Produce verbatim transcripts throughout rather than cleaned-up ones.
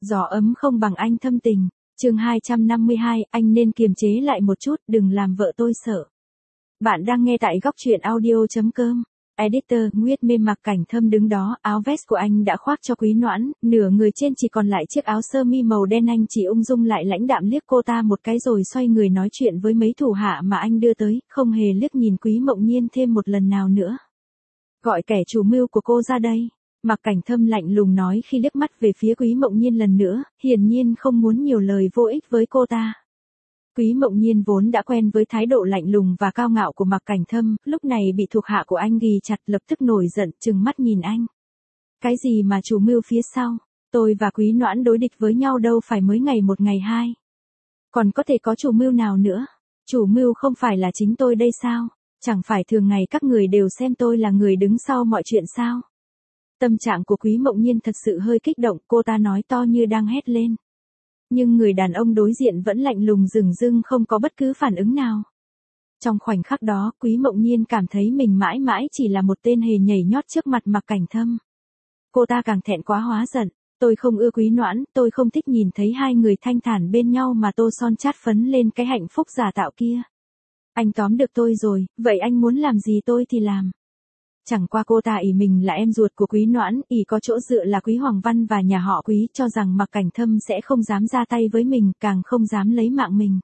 Gió ấm không bằng anh thâm tình. Chương hai trăm năm mươi hai, anh nên kiềm chế lại một chút, đừng làm vợ tôi sợ. Bạn đang nghe tại góc truyện audio chấm com. Editor, Nguyệt Mê mặc Cảnh Thâm đứng đó, áo vest của anh đã khoác cho Quý Noãn, nửa người trên chỉ còn lại chiếc áo sơ mi màu đen, anh chỉ ung dung lại lãnh đạm liếc cô ta một cái rồi xoay người nói chuyện với mấy thủ hạ mà anh đưa tới, không hề liếc nhìn Quý Mộng Nhiên thêm một lần nào nữa. Gọi kẻ chủ mưu của cô ra đây. Mặc Cảnh Thâm lạnh lùng nói khi liếc mắt về phía Quý Mộng Nhiên lần nữa, hiển nhiên không muốn nhiều lời vô ích với cô ta. Quý Mộng Nhiên vốn đã quen với thái độ lạnh lùng và cao ngạo của Mặc Cảnh Thâm, lúc này bị thuộc hạ của anh ghì chặt lập tức nổi giận, trừng mắt nhìn anh. Cái gì mà chủ mưu phía sau, tôi và Quý Noãn đối địch với nhau đâu phải mới ngày một ngày hai. Còn có thể có chủ mưu nào nữa? Chủ mưu không phải là chính tôi đây sao? Chẳng phải thường ngày các người đều xem tôi là người đứng sau mọi chuyện sao? Tâm trạng của Quý Mộng Nhiên thật sự hơi kích động, cô ta nói to như đang hét lên. Nhưng người đàn ông đối diện vẫn lạnh lùng dửng dưng không có bất cứ phản ứng nào. Trong khoảnh khắc đó, Quý Mộng Nhiên cảm thấy mình mãi mãi chỉ là một tên hề nhảy nhót trước mặt Mặc Cảnh Thâm. Cô ta càng thẹn quá hóa giận, tôi không ưa Quý Noãn, tôi không thích nhìn thấy hai người thanh thản bên nhau mà tô son chát phấn lên cái hạnh phúc giả tạo kia. Anh tóm được tôi rồi, vậy anh muốn làm gì tôi thì làm. Chẳng qua cô ta ỷ mình là em ruột của Quý Noãn, ỷ có chỗ dựa là Quý Hoàng Văn và nhà họ Quý, cho rằng Mặc Cảnh Thâm sẽ không dám ra tay với mình, càng không dám lấy mạng mình.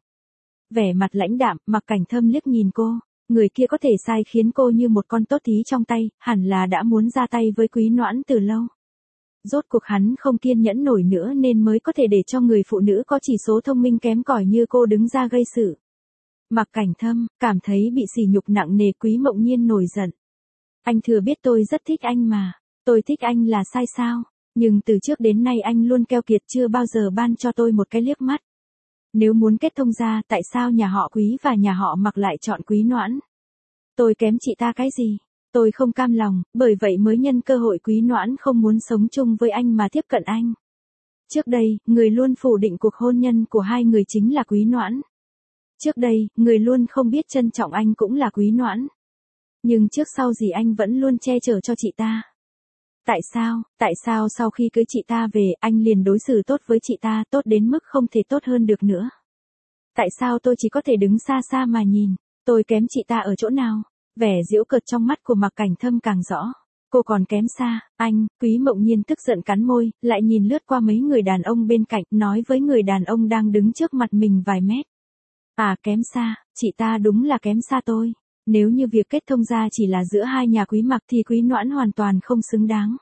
Vẻ mặt lãnh đạm, Mặc Cảnh Thâm liếc nhìn cô, người kia có thể sai khiến cô như một con tốt thí trong tay, hẳn là đã muốn ra tay với Quý Noãn từ lâu. Rốt cuộc hắn không kiên nhẫn nổi nữa nên mới có thể để cho người phụ nữ có chỉ số thông minh kém cỏi như cô đứng ra gây sự. Mặc Cảnh Thâm cảm thấy bị sỉ nhục nặng nề. Quý Mộng Nhiên nổi giận. Anh thừa biết tôi rất thích anh mà, tôi thích anh là sai sao, nhưng từ trước đến nay anh luôn keo kiệt chưa bao giờ ban cho tôi một cái liếc mắt. Nếu muốn kết thông ra, tại sao nhà họ Quý và nhà họ Mặc lại chọn Quý Noãn? Tôi kém chị ta cái gì? Tôi không cam lòng, bởi vậy mới nhân cơ hội Quý Noãn không muốn sống chung với anh mà tiếp cận anh. Trước đây, người luôn phủ định cuộc hôn nhân của hai người chính là Quý Noãn. Trước đây, người luôn không biết trân trọng anh cũng là Quý Noãn. Nhưng trước sau gì anh vẫn luôn che chở cho chị ta. Tại sao, tại sao sau khi cưới chị ta về, anh liền đối xử tốt với chị ta, tốt đến mức không thể tốt hơn được nữa? Tại sao tôi chỉ có thể đứng xa xa mà nhìn, tôi kém chị ta ở chỗ nào? Vẻ giễu cợt trong mắt của Mặc Cảnh Thâm càng rõ. Cô còn kém xa, anh. Quý Mộng Nhiên tức giận cắn môi, lại nhìn lướt qua mấy người đàn ông bên cạnh, nói với người đàn ông đang đứng trước mặt mình vài mét. À, kém xa, chị ta đúng là kém xa tôi. Nếu như việc kết thông ra chỉ là giữa hai nhà Quý Mặc thì Quý Noãn hoàn toàn không xứng đáng.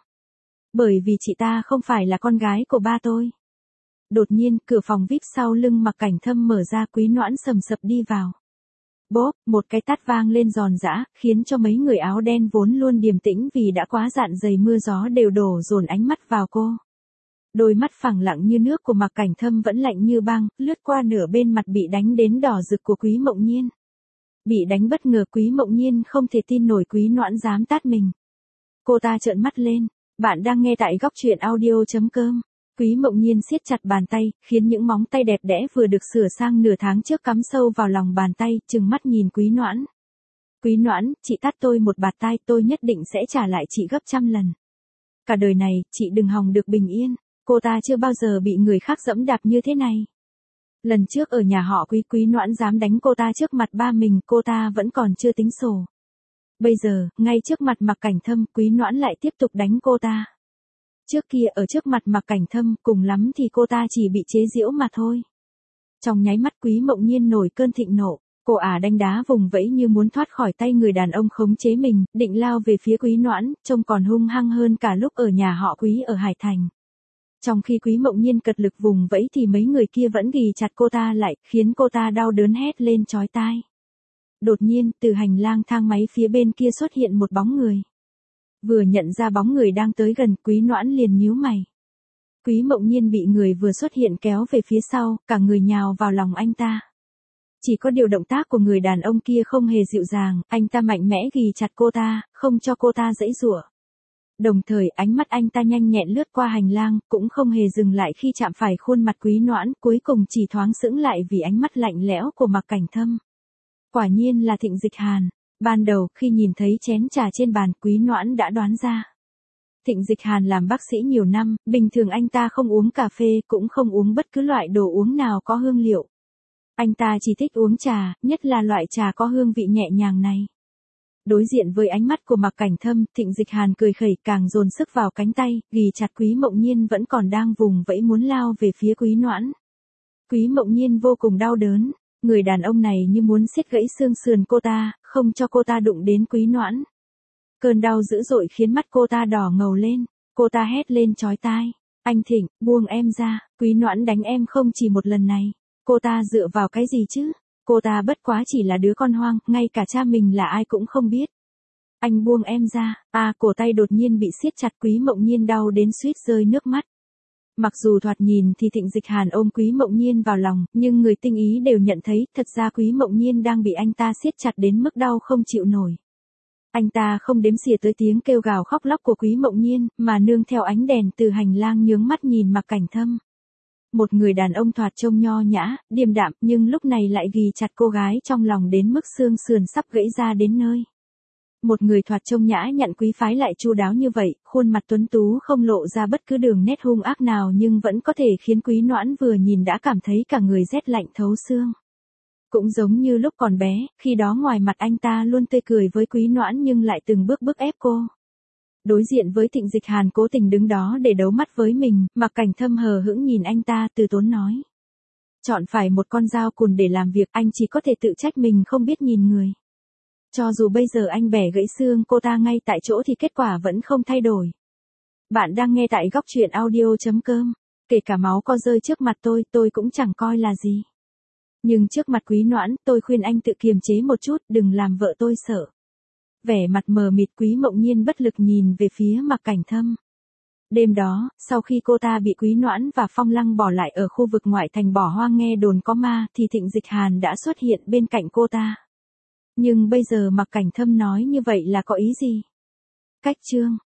Bởi vì chị ta không phải là con gái của ba tôi. Đột nhiên, cửa phòng vi ai pi sau lưng Mặc Cảnh Thâm mở ra, Quý Noãn sầm sập đi vào. Bốp, một cái tát vang lên giòn giã, khiến cho mấy người áo đen vốn luôn điềm tĩnh vì đã quá dạn dày mưa gió đều đổ dồn ánh mắt vào cô. Đôi mắt phẳng lặng như nước của Mặc Cảnh Thâm vẫn lạnh như băng, lướt qua nửa bên mặt bị đánh đến đỏ rực của Quý Mộng Nhiên. Bị đánh bất ngờ, Quý Mộng Nhiên không thể tin nổi Quý Noãn dám tát mình. Cô ta trợn mắt lên. Bạn đang nghe tại góc truyện audio chấm com. Quý Mộng Nhiên siết chặt bàn tay, khiến những móng tay đẹp đẽ vừa được sửa sang nửa tháng trước cắm sâu vào lòng bàn tay, trừng mắt nhìn Quý Noãn. Quý Noãn, chị tát tôi một bạt tai, tôi nhất định sẽ trả lại chị gấp trăm lần. Cả đời này, chị đừng hòng được bình yên. Cô ta chưa bao giờ bị người khác dẫm đạp như thế này. Lần trước ở nhà họ Quý, Quý Noãn dám đánh cô ta trước mặt ba mình, cô ta vẫn còn chưa tính sổ. Bây giờ, ngay trước mặt Mặc Cảnh Thâm, Quý Noãn lại tiếp tục đánh cô ta. Trước kia ở trước mặt Mặc Cảnh Thâm, cùng lắm thì cô ta chỉ bị chế giễu mà thôi. Trong nháy mắt Quý Mộng Nhiên nổi cơn thịnh nộ, cô ả đánh đá vùng vẫy như muốn thoát khỏi tay người đàn ông khống chế mình, định lao về phía Quý Noãn, trông còn hung hăng hơn cả lúc ở nhà họ Quý ở Hải Thành. Trong khi Quý Mộng Nhiên cật lực vùng vẫy thì mấy người kia vẫn ghì chặt cô ta lại, khiến cô ta đau đớn hét lên chói tai. Đột nhiên, từ hành lang thang máy phía bên kia xuất hiện một bóng người. Vừa nhận ra bóng người đang tới gần, Quý Noãn liền nhíu mày. Quý Mộng Nhiên bị người vừa xuất hiện kéo về phía sau, cả người nhào vào lòng anh ta. Chỉ có điều động tác của người đàn ông kia không hề dịu dàng, anh ta mạnh mẽ ghì chặt cô ta, không cho cô ta giãy giụa. Đồng thời, ánh mắt anh ta nhanh nhẹn lướt qua hành lang, cũng không hề dừng lại khi chạm phải khuôn mặt Quý Noãn, cuối cùng chỉ thoáng sững lại vì ánh mắt lạnh lẽo của Mặc Cảnh Thâm. Quả nhiên là Thịnh Dịch Hàn. Ban đầu, khi nhìn thấy chén trà trên bàn, Quý Noãn đã đoán ra. Thịnh Dịch Hàn làm bác sĩ nhiều năm, bình thường anh ta không uống cà phê, cũng không uống bất cứ loại đồ uống nào có hương liệu. Anh ta chỉ thích uống trà, nhất là loại trà có hương vị nhẹ nhàng này. Đối diện với ánh mắt của Mạc Cảnh Thâm, Thịnh Dịch Hàn cười khẩy càng dồn sức vào cánh tay, ghì chặt Quý Mộng Nhiên vẫn còn đang vùng vẫy muốn lao về phía Quý Noãn. Quý Mộng Nhiên vô cùng đau đớn, người đàn ông này như muốn siết gãy xương sườn cô ta, không cho cô ta đụng đến Quý Noãn. Cơn đau dữ dội khiến mắt cô ta đỏ ngầu lên, cô ta hét lên chói tai, anh Thịnh, buông em ra, Quý Noãn đánh em không chỉ một lần này, cô ta dựa vào cái gì chứ, cô ta bất quá chỉ là đứa con hoang, ngay cả cha mình là ai cũng không biết. Anh buông em ra, à cổ tay đột nhiên bị siết chặt Quý Mộng Nhiên đau đến suýt rơi nước mắt. Mặc dù thoạt nhìn thì Thịnh Dịch Hàn ôm Quý Mộng Nhiên vào lòng, nhưng người tinh ý đều nhận thấy thật ra Quý Mộng Nhiên đang bị anh ta siết chặt đến mức đau không chịu nổi. Anh ta không đếm xỉa tới tiếng kêu gào khóc lóc của Quý Mộng Nhiên, mà nương theo ánh đèn từ hành lang nhướng mắt nhìn Mạc Cảnh Thâm. Một người đàn ông thoạt trông nho nhã, điềm đạm, nhưng lúc này lại ghì chặt cô gái trong lòng đến mức xương sườn sắp gãy ra đến nơi. Một người thoạt trông nhã nhặn quý phái lại chu đáo như vậy, khuôn mặt tuấn tú không lộ ra bất cứ đường nét hung ác nào nhưng vẫn có thể khiến Quý Noãn vừa nhìn đã cảm thấy cả người rét lạnh thấu xương. Cũng giống như lúc còn bé, khi đó ngoài mặt anh ta luôn tươi cười với Quý Noãn nhưng lại từng bước bức ép cô. Đối diện với Thịnh Dịch Hàn cố tình đứng đó để đấu mắt với mình, Mạc Cảnh Thâm hờ hững nhìn anh ta từ tốn nói. Chọn phải một con dao cùn để làm việc, anh chỉ có thể tự trách mình không biết nhìn người. Cho dù bây giờ anh bẻ gãy xương cô ta ngay tại chỗ thì kết quả vẫn không thay đổi. Bạn đang nghe tại góc truyện audio chấm com. Kể cả máu có rơi trước mặt tôi, tôi cũng chẳng coi là gì. Nhưng trước mặt Quý Noãn, tôi khuyên anh tự kiềm chế một chút, đừng làm vợ tôi sợ. Vẻ mặt mờ mịt Quý Mộng Nhiên bất lực nhìn về phía Mạc Cảnh Thâm. Đêm đó, sau khi cô ta bị Quý Noãn và Phong Lăng bỏ lại ở khu vực ngoại thành bỏ hoang nghe đồn có ma thì Thịnh Dịch Hàn đã xuất hiện bên cạnh cô ta. Nhưng bây giờ Mạc Cảnh Thâm nói như vậy là có ý gì? Cách chương